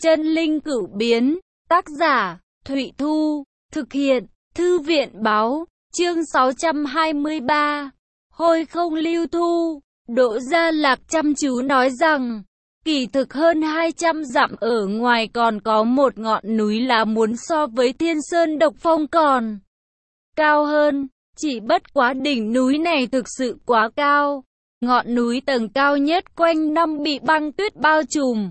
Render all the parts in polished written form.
Chân linh cửu biến, tác giả, Thụy Thu, thực hiện, Thư viện báo, chương 623, Hôi không lưu thu. Đỗ Gia Lạc chăm chú nói rằng, kỳ thực hơn 200 dặm ở ngoài còn có một ngọn núi là muốn so với Thiên Sơn Độc Phong còn cao hơn, chỉ bất quá đỉnh núi này thực sự quá cao. Ngọn núi tầng cao nhất quanh năm bị băng tuyết bao trùm.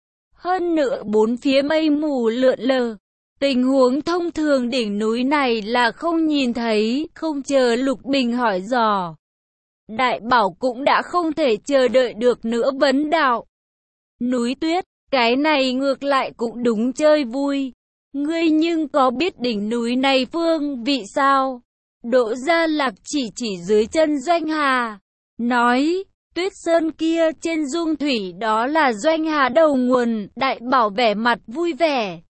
Hơn nữa bốn phía mây mù lượn lờ. Tình huống thông thường đỉnh núi này là không nhìn thấy, không chờ Lục Bình hỏi dò. Đại Bảo cũng đã không thể chờ đợi được nữa vấn đạo. Núi tuyết, cái này ngược lại cũng đúng chơi vui. Ngươi nhưng có biết đỉnh núi này phương vị sao? Đỗ Gia Lạc chỉ dưới chân Doanh Hà, nói, tuyết sơn kia trên dung thủy đó là Doanh Hà đầu nguồn. Đại Bảo vẻ mặt vui vẻ.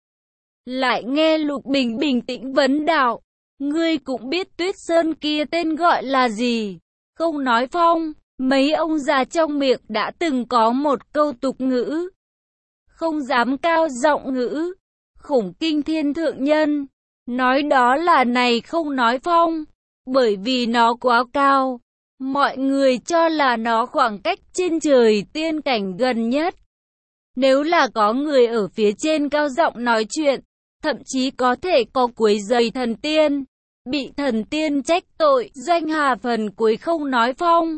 Lại nghe Lục Bình bình tĩnh vấn đạo, ngươi cũng biết tuyết sơn kia tên gọi là gì? Không nói phong, mấy ông già trong miệng đã từng có một câu tục ngữ. Không dám cao giọng ngữ, khủng kinh thiên thượng nhân. Nói đó là này không nói phong, bởi vì nó quá cao. Mọi người cho là nó khoảng cách trên trời tiên cảnh gần nhất. Nếu là có người ở phía trên cao giọng nói chuyện, thậm chí có thể có quấy rầy thần tiên, bị thần tiên trách tội. Doanh Hà phần cuối không nói phong.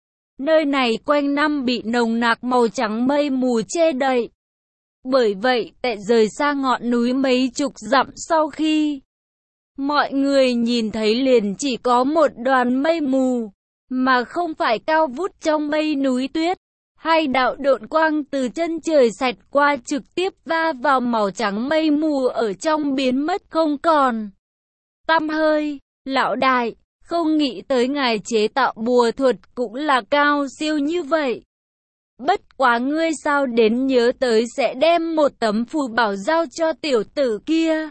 Nơi này quanh năm bị nồng nặc màu trắng mây mù che đậy. Bởi vậy, tại rời xa ngọn núi mấy chục dặm sau khi mọi người nhìn thấy liền chỉ có một đoàn mây mù, mà không phải cao vút trong mây núi tuyết. Hai đạo độn quang từ chân trời xẹt qua trực tiếp va vào màu trắng mây mù ở trong biến mất không còn tăm hơi. Lão đại, không nghĩ tới ngài chế tạo bùa thuật cũng là cao siêu như vậy. Bất quá ngươi sao đến nhớ tới sẽ đem một tấm phù bảo giao cho tiểu tử kia?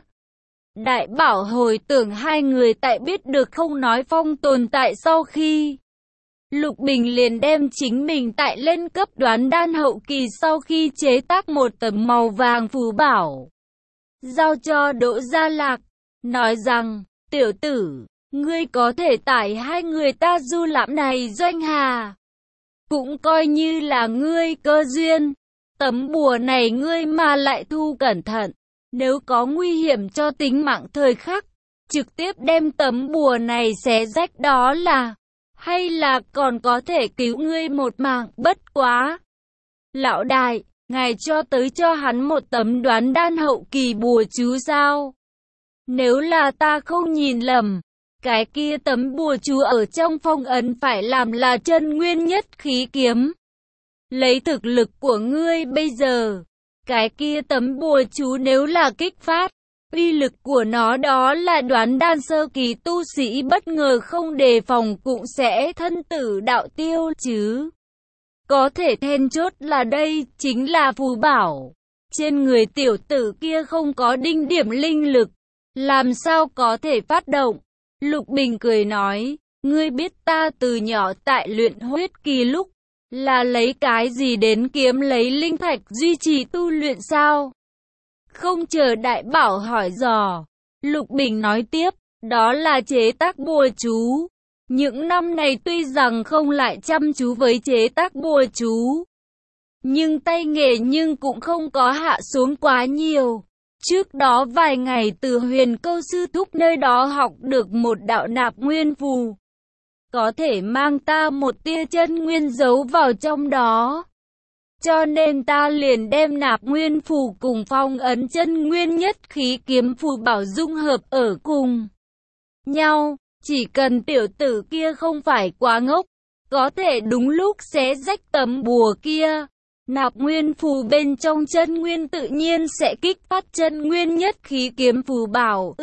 Đại Bảo hồi tưởng hai người tại biết được không nói phong tồn tại sau khi Lục Bình liền đem chính mình tại lên cấp đoán đan hậu kỳ sau khi chế tác một tấm màu vàng phù bảo, giao cho Đỗ Gia Lạc, nói rằng, tiểu tử, ngươi có thể tải hai người ta du lãm này. Doanh Hà, cũng coi như là ngươi cơ duyên. Tấm bùa này ngươi mà lại thu cẩn thận, nếu có nguy hiểm cho tính mạng thời khắc, trực tiếp đem tấm bùa này xé rách đó là, hay là còn có thể cứu ngươi một mạng. Bất quá, lão đại, ngài cho tới cho hắn một tấm đoán đan hậu kỳ bùa chú sao? Nếu là ta không nhìn lầm, cái kia tấm bùa chú ở trong phong ấn phải làm là chân nguyên nhất khí kiếm. Lấy thực lực của ngươi bây giờ, cái kia tấm bùa chú nếu là kích phát, uy lực của nó đó là đoán đan sơ kỳ tu sĩ bất ngờ không đề phòng cũng sẽ thân tử đạo tiêu chứ. Có thể then chốt là đây chính là phù bảo. Trên người tiểu tử kia không có đinh điểm linh lực, làm sao có thể phát động? Lục Bình cười nói, ngươi biết ta từ nhỏ tại luyện huyết kỳ lúc là lấy cái gì đến kiếm lấy linh thạch duy trì tu luyện sao? Không chờ Đại Bảo hỏi dò, Lục Bình nói tiếp, đó là chế tác bùa chú. Những năm này tuy rằng không lại chăm chú với chế tác bùa chú, nhưng tay nghề nhưng cũng không có hạ xuống quá nhiều. Trước đó vài ngày từ Huyền Câu sư thúc nơi đó học được một đạo nạp nguyên phù, có thể mang ta một tia chân nguyên giấu vào trong đó. Cho nên ta liền đem nạp nguyên phù cùng phong ấn chân nguyên nhất khí kiếm phù bảo dung hợp ở cùng nhau. Chỉ cần tiểu tử kia không phải quá ngốc, có thể đúng lúc xé rách tấm bùa kia, nạp nguyên phù bên trong chân nguyên tự nhiên sẽ kích phát chân nguyên nhất khí kiếm phù bảo.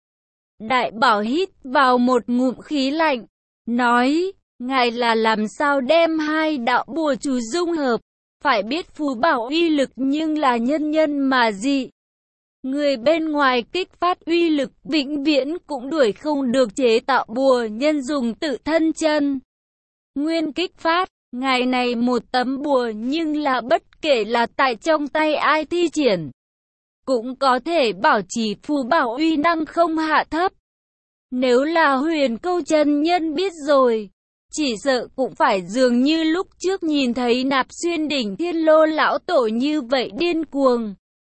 Đại Bảo hít vào một ngụm khí lạnh, nói, ngài là làm sao đem hai đạo bùa chú dung hợp? Phải biết phù bảo uy lực nhưng là nhân nhân mà dị. Người bên ngoài kích phát uy lực vĩnh viễn cũng đuổi không được chế tạo bùa nhân dùng tự thân chân nguyên kích phát. Ngài này một tấm bùa nhưng là bất kể là tại trong tay ai thi triển, cũng có thể bảo trì phù bảo uy năng không hạ thấp. Nếu là Huyền Câu chân nhân biết rồi, chỉ sợ cũng phải dường như lúc trước nhìn thấy Nạp Xuyên đỉnh Thiên Lô lão tổ như vậy điên cuồng.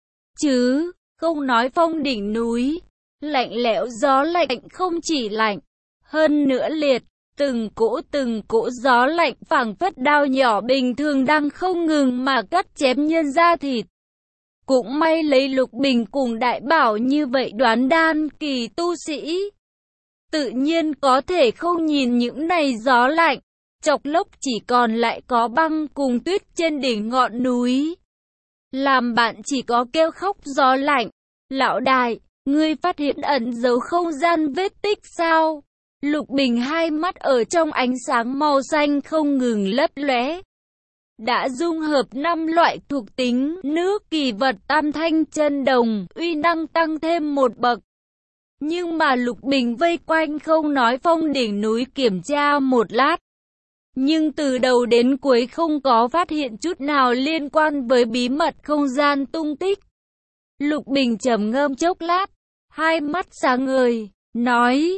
Chứ, không nói phong đỉnh núi, lạnh lẽo gió lạnh không chỉ lạnh, hơn nữa liệt, từng cỗ gió lạnh phảng phất đao nhỏ bình thường đang không ngừng mà cắt chém nhân da thịt. Cũng may lấy Lục Bình cùng Đại Bảo như vậy đoán đan kỳ tu sĩ, tự nhiên có thể không nhìn những này gió lạnh, chọc lốc chỉ còn lại có băng cùng tuyết trên đỉnh ngọn núi. Làm bạn chỉ có kêu khóc gió lạnh. Lão đại, ngươi phát hiện ẩn giấu không gian vết tích sao? Lục Bình hai mắt ở trong ánh sáng màu xanh không ngừng lấp lóe. Đã dung hợp 5 loại thuộc tính nước kỳ vật tam thanh chân đồng, uy năng tăng thêm một bậc. Nhưng mà Lục Bình vây quanh không nói phong đỉnh núi kiểm tra một lát. Nhưng từ đầu đến cuối không có phát hiện chút nào liên quan với bí mật không gian tung tích. Lục Bình trầm ngâm chốc lát, hai mắt sáng ngời, nói,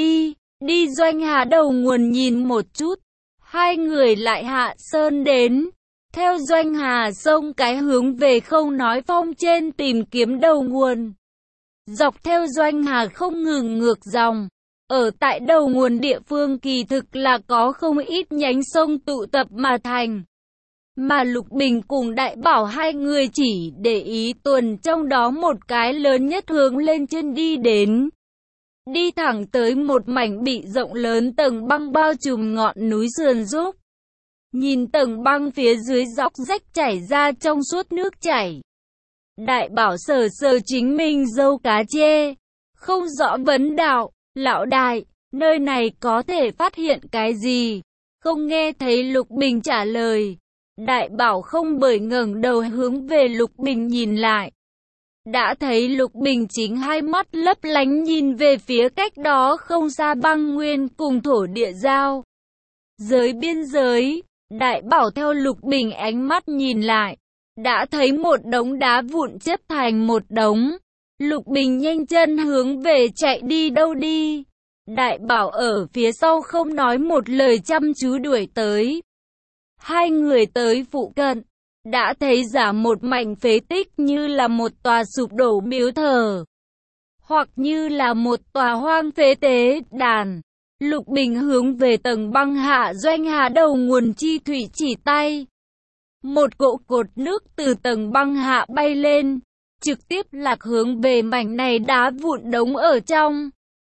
đi Doanh Hà đầu nguồn nhìn một chút. Hai người lại hạ sơn đến, theo Doanh Hà sông cái hướng về không nói phong trên tìm kiếm đầu nguồn. Dọc theo Doanh Hà không ngừng ngược dòng, ở tại đầu nguồn địa phương kỳ thực là có không ít nhánh sông tụ tập mà thành. Mà Lục Bình cùng Đại Bảo hai người chỉ để ý tuần trong đó một cái lớn nhất hướng lên trên đi đến. Đi thẳng tới một mảnh bị rộng lớn tầng băng bao trùm ngọn núi sườn dốc. Nhìn tầng băng phía dưới dốc rách chảy ra trong suốt nước chảy. Đại Bảo sờ sờ chính mình râu cá chê, không rõ vấn đạo, lão đại, nơi này có thể phát hiện cái gì? Không nghe thấy Lục Bình trả lời. Đại Bảo không bởi ngẩng đầu hướng về Lục Bình nhìn lại. Đã thấy Lục Bình chính hai mắt lấp lánh nhìn về phía cách đó không xa băng nguyên cùng thổ địa giao. Giới biên giới, Đại Bảo theo Lục Bình ánh mắt nhìn lại. Đã thấy một đống đá vụn chất thành một đống. Lục Bình nhanh chân hướng về chạy đi đâu đi. Đại Bảo ở phía sau không nói một lời chăm chú đuổi tới. Hai người tới phụ cận, đã thấy giả một mảnh phế tích như là một tòa sụp đổ miếu thờ, hoặc như là một tòa hoang phế tế đàn. Lục Bình hướng về tầng băng hạ Doanh Hà đầu nguồn chi thủy chỉ tay. Một cỗ cột nước từ tầng băng hạ bay lên, trực tiếp lạc hướng về mảnh này đá vụn đống ở trong.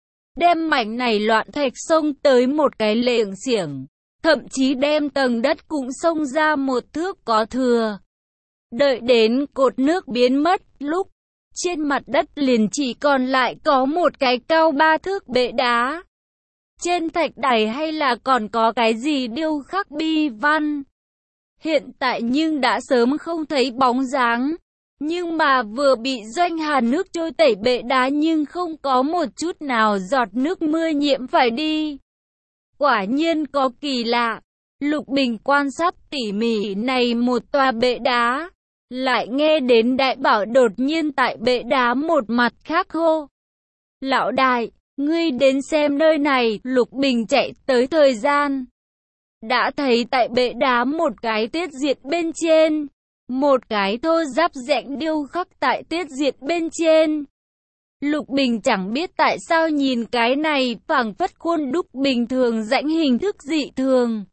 Đem mảnh này loạn thạch xông tới một cái lệng xiểng, thậm chí đem tầng đất cũng xông ra một thước có thừa. Đợi đến cột nước biến mất lúc, trên mặt đất liền chỉ còn lại có một cái cao 3 thước bệ đá. Trên thạch đài hay là còn có cái gì điêu khắc bi văn. Hiện tại nhưng đã sớm không thấy bóng dáng. Nhưng mà vừa bị Doanh Hà nước trôi tẩy bệ đá nhưng không có một chút nào giọt nước mưa nhiễm phải đi. Quả nhiên có kỳ lạ. Lục Bình quan sát tỉ mỉ này một tòa bệ đá. Lại nghe đến Đại Bảo đột nhiên tại bệ đá một mặt khác hô. Lão đại, ngươi đến xem nơi này. Lục Bình chạy tới thời gian. Đã thấy tại bệ đá một cái tiết diện bên trên. Một cái thô giáp rãnh điêu khắc tại tiết diện bên trên. Lục Bình chẳng biết tại sao nhìn cái này phảng phất khuôn đúc bình thường rãnh hình thức dị thường.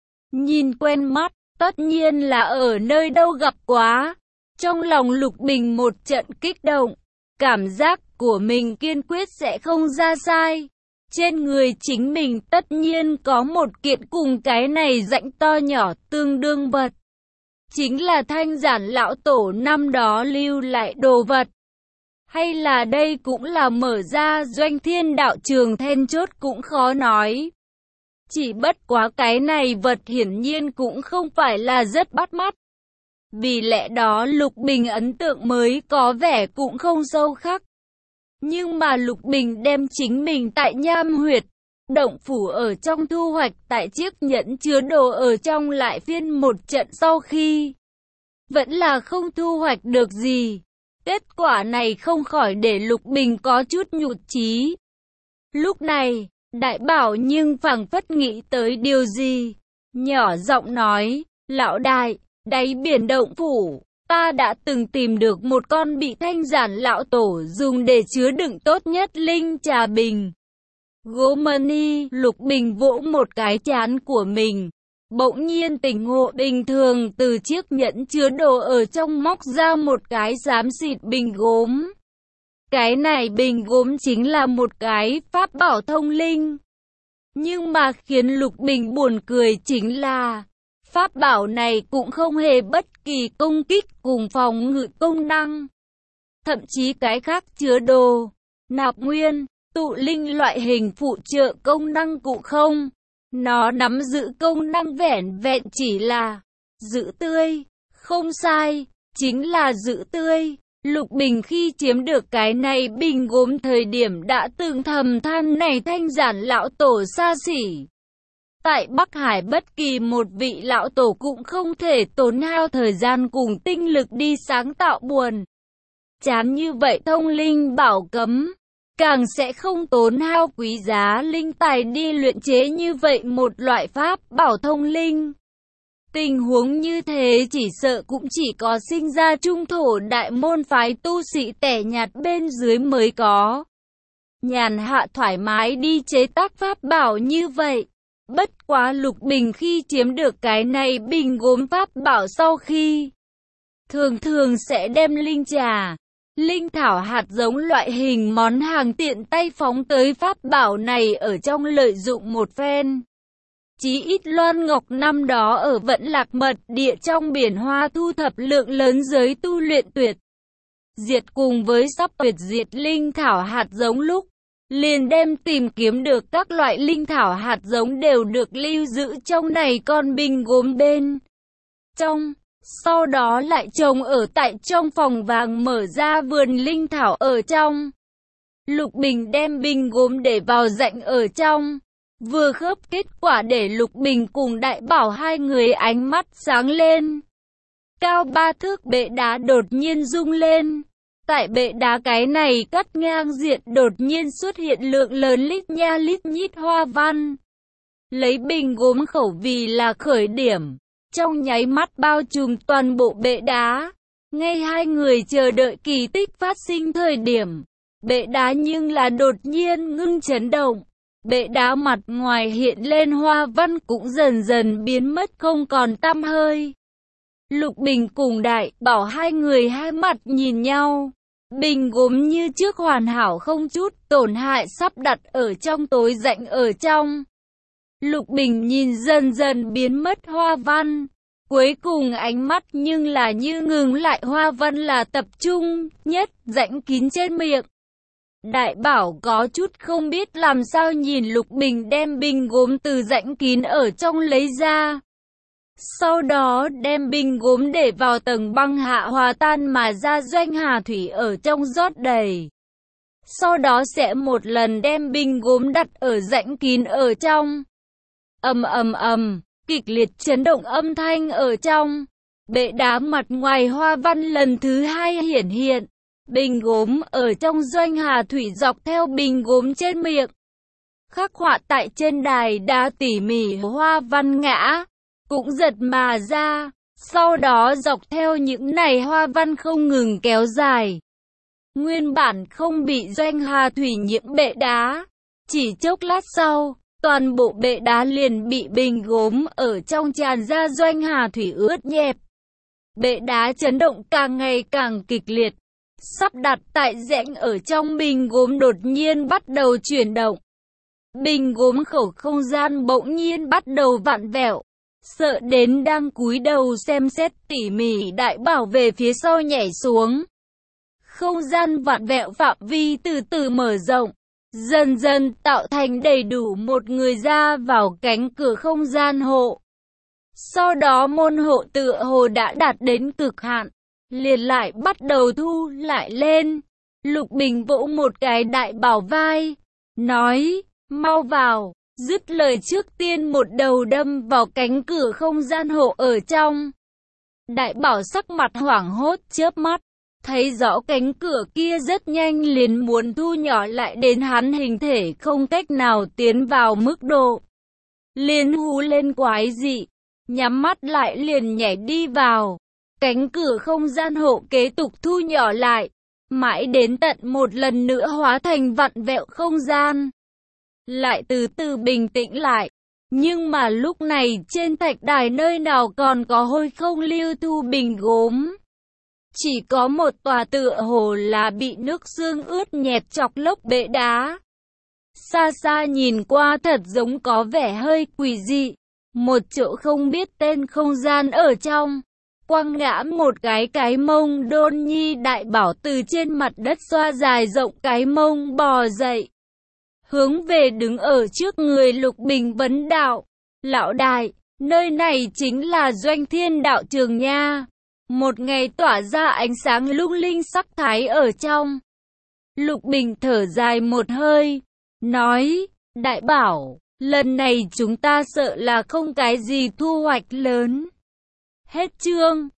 Nhìn quen mắt, tất nhiên là ở nơi đâu gặp quá. Trong lòng Lục Bình một trận kích động, cảm giác của mình kiên quyết sẽ không ra sai. Trên người chính mình tất nhiên có một kiện cùng cái này rãnh to nhỏ tương đương vật. Chính là Thanh Giản lão tổ năm đó lưu lại đồ vật. Hay là đây cũng là mở ra Doanh Thiên đạo trường then chốt cũng khó nói. Chỉ bất quá cái này vật hiển nhiên cũng không phải là rất bắt mắt. Vì lẽ đó Lục Bình ấn tượng mới có vẻ cũng không sâu khắc. Nhưng mà Lục Bình đem chính mình tại nham huyệt, động phủ ở trong thu hoạch tại chiếc nhẫn chứa đồ ở trong lại phiên một trận sau khi vẫn là không thu hoạch được gì. Kết quả này không khỏi để Lục Bình có chút nhụt chí. Lúc này, Đại Bảo nhưng phảng phất nghĩ tới điều gì, nhỏ giọng nói, lão đại, đáy biển động phủ, ta đã từng tìm được một con bị Thanh Giản lão tổ dùng để chứa đựng tốt nhất linh trà bình. Gỗ mani, Lục Bình vỗ một cái trán của mình, bỗng nhiên tỉnh ngộ, bình thường từ chiếc nhẫn chứa đồ ở trong móc ra một cái xám xịt bình gốm. Cái này bình gốm chính là một cái pháp bảo thông linh. Nhưng mà khiến Lục Bình buồn cười chính là pháp bảo này cũng không hề bất kỳ công kích cùng phòng ngự công năng. Thậm chí cái khác chứa đồ, nạp nguyên, tụ linh loại hình phụ trợ công năng cũng không. Nó nắm giữ công năng vẻn vẹn chỉ là giữ tươi. Không sai, chính là giữ tươi. Lục Bình khi chiếm được cái này bình gốm thời điểm đã từng thầm than này Thanh Giản lão tổ xa xỉ. Tại Bắc Hải bất kỳ một vị lão tổ cũng không thể tốn hao thời gian cùng tinh lực đi sáng tạo buồn chán như vậy thông linh bảo cấm, càng sẽ không tốn hao quý giá linh tài đi luyện chế như vậy một loại pháp bảo thông linh. Tình huống như thế chỉ sợ cũng chỉ có sinh ra trung thổ đại môn phái tu sĩ tẻ nhạt bên dưới mới có. Nhàn hạ thoải mái đi chế tác pháp bảo như vậy. Bất quá Lục Bình khi chiếm được cái này bình gốm pháp bảo sau khi thường thường sẽ đem linh trà, linh thảo hạt giống loại hình món hàng tiện tay phóng tới pháp bảo này ở trong lợi dụng một phen. Chí ít Loan Ngọc năm đó ở Vận Lạc Mật Địa trong biển hoa thu thập lượng lớn giới tu luyện tuyệt diệt cùng với sắp tuyệt diệt linh thảo hạt giống lúc liền đem tìm kiếm được các loại linh thảo hạt giống đều được lưu giữ trong này con bình gốm bên trong. Sau đó lại trồng ở tại trong phòng vàng mở ra vườn linh thảo ở trong. Lục Bình đem bình gốm để vào rãnh ở trong. Vừa khớp kết quả để Lục Bình cùng Đại Bảo hai người ánh mắt sáng lên. Cao 3 thước bệ đá đột nhiên rung lên. Tại bệ đá cái này cắt ngang diện đột nhiên xuất hiện lượng lớn lít nha lít nhít hoa văn. Lấy bình gốm khẩu vì là khởi điểm, trong nháy mắt bao trùm toàn bộ bệ đá. Ngay hai người chờ đợi kỳ tích phát sinh thời điểm, bệ đá nhưng là đột nhiên ngưng chấn động. Bệ đá mặt ngoài hiện lên hoa văn cũng dần dần biến mất không còn tăm hơi. Lục Bình cùng Đại Bảo hai người hai mặt nhìn nhau. Bình gốm như trước hoàn hảo không chút tổn hại sắp đặt ở trong tối rãnh ở trong. Lục Bình nhìn dần dần biến mất hoa văn. Cuối cùng ánh mắt nhưng là như ngừng lại hoa văn là tập trung nhất rãnh kín trên miệng. Đại Bảo có chút không biết làm sao nhìn Lục Bình đem bình gốm từ rãnh kín ở trong lấy ra. Sau đó đem bình gốm để vào tầng băng hạ hòa tan mà ra doanh hà thủy ở trong rót đầy. Sau đó sẽ một lần đem bình gốm đặt ở rãnh kín ở trong. Ầm, kịch liệt chấn động âm thanh ở trong. Bệ đá mặt ngoài hoa văn lần thứ hai hiển hiện. Bình gốm ở trong doanh hà thủy dọc theo bình gốm trên miệng. Khắc họa tại trên đài đá tỉ mỉ hoa văn ngã. Cũng giật mà ra, sau đó dọc theo những này hoa văn không ngừng kéo dài. Nguyên bản không bị doanh hà thủy nhiễm bệ đá. Chỉ chốc lát sau, toàn bộ bệ đá liền bị bình gốm ở trong tràn ra doanh hà thủy ướt nhẹp. Bệ đá chấn động càng ngày càng kịch liệt. Sắp đặt tại rãnh ở trong bình gốm đột nhiên bắt đầu chuyển động. Bình gốm khẩu không gian bỗng nhiên bắt đầu vặn vẹo. Sợ đến đang cúi đầu xem xét tỉ mỉ Đại Bảo về phía sau nhảy xuống. Không gian vặn vẹo phạm vi từ từ mở rộng, dần dần tạo thành đầy đủ một người ra vào cánh cửa không gian hộ. Sau đó môn hộ tựa hồ đã đạt đến cực hạn, liền lại bắt đầu thu lại lên. Lục Bình vỗ một cái Đại Bảo vai, nói, mau vào. Dứt lời trước tiên một đầu đâm vào cánh cửa không gian hộ ở trong. Đại bảo sắc mặt hoảng hốt chớp mắt, thấy rõ cánh cửa kia rất nhanh liền muốn thu nhỏ lại đến hắn hình thể không cách nào tiến vào mức độ. Liền hú lên quái dị, nhắm mắt lại liền nhảy đi vào. Cánh cửa không gian hộ kế tục thu nhỏ lại, mãi đến tận một lần nữa hóa thành vặn vẹo không gian. Lại từ từ bình tĩnh lại. Nhưng mà lúc này trên thạch đài nơi nào còn có hôi không lưu thu bình gốm. Chỉ có một tòa tựa hồ là bị nước sương ướt nhẹp chọc lốc bệ đá. Xa xa nhìn qua thật giống có vẻ hơi quỷ dị. Một chỗ không biết tên không gian ở trong. Quăng ngã một cái mông Đôn Nhi đại bảo từ trên mặt đất xoa dài rộng cái mông bò dậy. Hướng về đứng ở trước người Lục Bình vấn đạo. Lão đại, nơi này chính là Doanh Thiên đạo trường nha. Một ngày tỏa ra ánh sáng lung linh sắc thái ở trong. Lục Bình thở dài một hơi, nói, đại bảo, lần này chúng ta sợ là không cái gì thu hoạch lớn. Hết chương.